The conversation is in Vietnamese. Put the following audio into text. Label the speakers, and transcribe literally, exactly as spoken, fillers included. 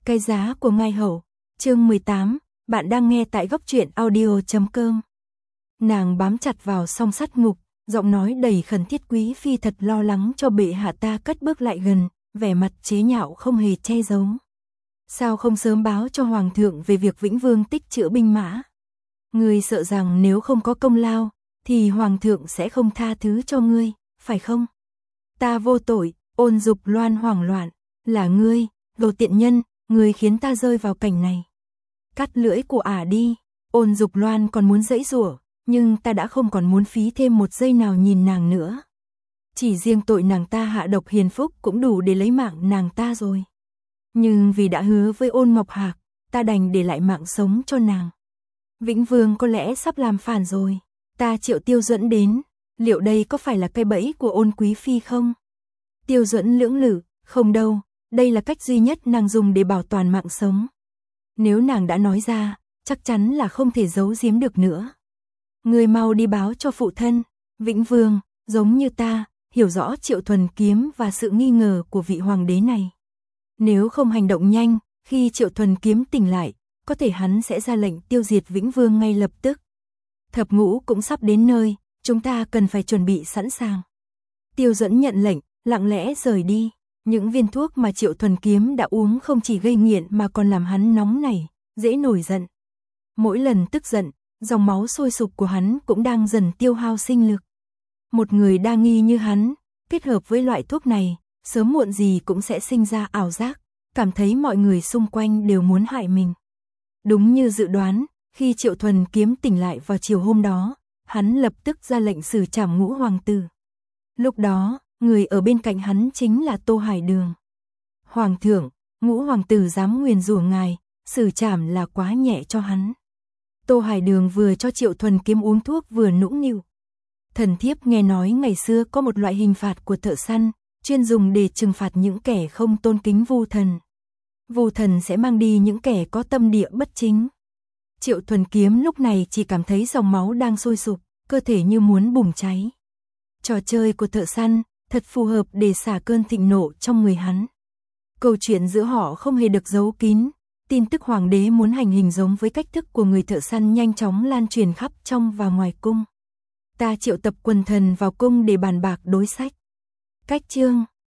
Speaker 1: Cái giá của ngai hậu, chương mười tám, bạn đang nghe tại góc truyện audio chấm com. Nàng bám chặt vào song sắt ngục, giọng nói đầy khẩn thiết. Quý phi thật lo lắng cho bệ hạ. Ta cất bước lại gần, vẻ mặt chế nhạo không hề che giấu. Sao không sớm báo cho hoàng thượng về việc Vĩnh Vương tích trữ binh mã? Ngươi sợ rằng nếu không có công lao, thì hoàng thượng sẽ không tha thứ cho ngươi, phải không? Ta vô tội. Ôn Dục Loan hoảng loạn, là ngươi, đồ tiện nhân, ngươi khiến ta rơi vào cảnh này. Cắt lưỡi của ả đi. Ôn Dục Loan còn muốn giãy giụa, nhưng ta đã không còn muốn phí thêm một giây nào nhìn nàng nữa. Chỉ riêng tội nàng ta hạ độc hiền phúc cũng đủ để lấy mạng nàng ta rồi. Nhưng vì đã hứa với Ôn Ngọc Hạc, ta đành để lại mạng sống cho nàng. Vĩnh Vương có lẽ sắp làm phản rồi. Ta triệu Tiêu Duẫn đến, liệu đây có phải là cây bẫy của Ôn quý phi không? Tiêu Duẫn lưỡng lự, không đâu, đây là cách duy nhất nàng dùng để bảo toàn mạng sống. Nếu nàng đã nói ra, chắc chắn là không thể giấu giếm được nữa. Người mau đi báo cho phụ thân. Vĩnh Vương, giống như ta, hiểu rõ Triệu Thuần Kiếm và sự nghi ngờ của vị hoàng đế này. Nếu không hành động nhanh, khi Triệu Thuần Kiếm tỉnh lại, có thể hắn sẽ ra lệnh tiêu diệt Vĩnh Vương ngay lập tức. Thập ngũ cũng sắp đến nơi, chúng ta cần phải chuẩn bị sẵn sàng. Tiêu Duẫn nhận lệnh, lặng lẽ rời đi. Những viên thuốc mà Triệu Thuần Kiếm đã uống không chỉ gây nghiện mà còn làm hắn nóng nảy, dễ nổi giận. Mỗi lần tức giận, dòng máu sôi sục của hắn cũng đang dần tiêu hao sinh lực. Một người đa nghi như hắn, kết hợp với loại thuốc này, sớm muộn gì cũng sẽ sinh ra ảo giác, cảm thấy mọi người xung quanh đều muốn hại mình. Đúng như dự đoán, khi Triệu Thuần Kiếm tỉnh lại vào chiều hôm đó, hắn lập tức ra lệnh xử trảm Ngũ hoàng tử. Lúc đó, người ở bên cạnh hắn chính là Tô Hải Đường. Hoàng thượng, Ngũ hoàng tử dám nguyền rủa ngài, xử trảm là quá nhẹ cho hắn. Tô Hải Đường vừa cho Triệu Thuần Kiếm uống thuốc vừa nũng nịu. Thần thiếp nghe nói ngày xưa có một loại hình phạt của thợ săn, chuyên dùng để trừng phạt những kẻ không tôn kính Vu thần. Vu thần sẽ mang đi những kẻ có tâm địa bất chính. Triệu Thuần Kiếm lúc này chỉ cảm thấy dòng máu đang sôi sục, cơ thể như muốn bùng cháy. Trò chơi của thợ săn thật phù hợp để xả cơn thịnh nộ trong người hắn. Câu chuyện giữa họ không hề được giấu kín. Tin tức hoàng đế muốn hành hình giống với cách thức của người thợ săn nhanh chóng lan truyền khắp trong và ngoài cung. Ta triệu tập quần thần vào cung để bàn bạc đối sách. Cách chương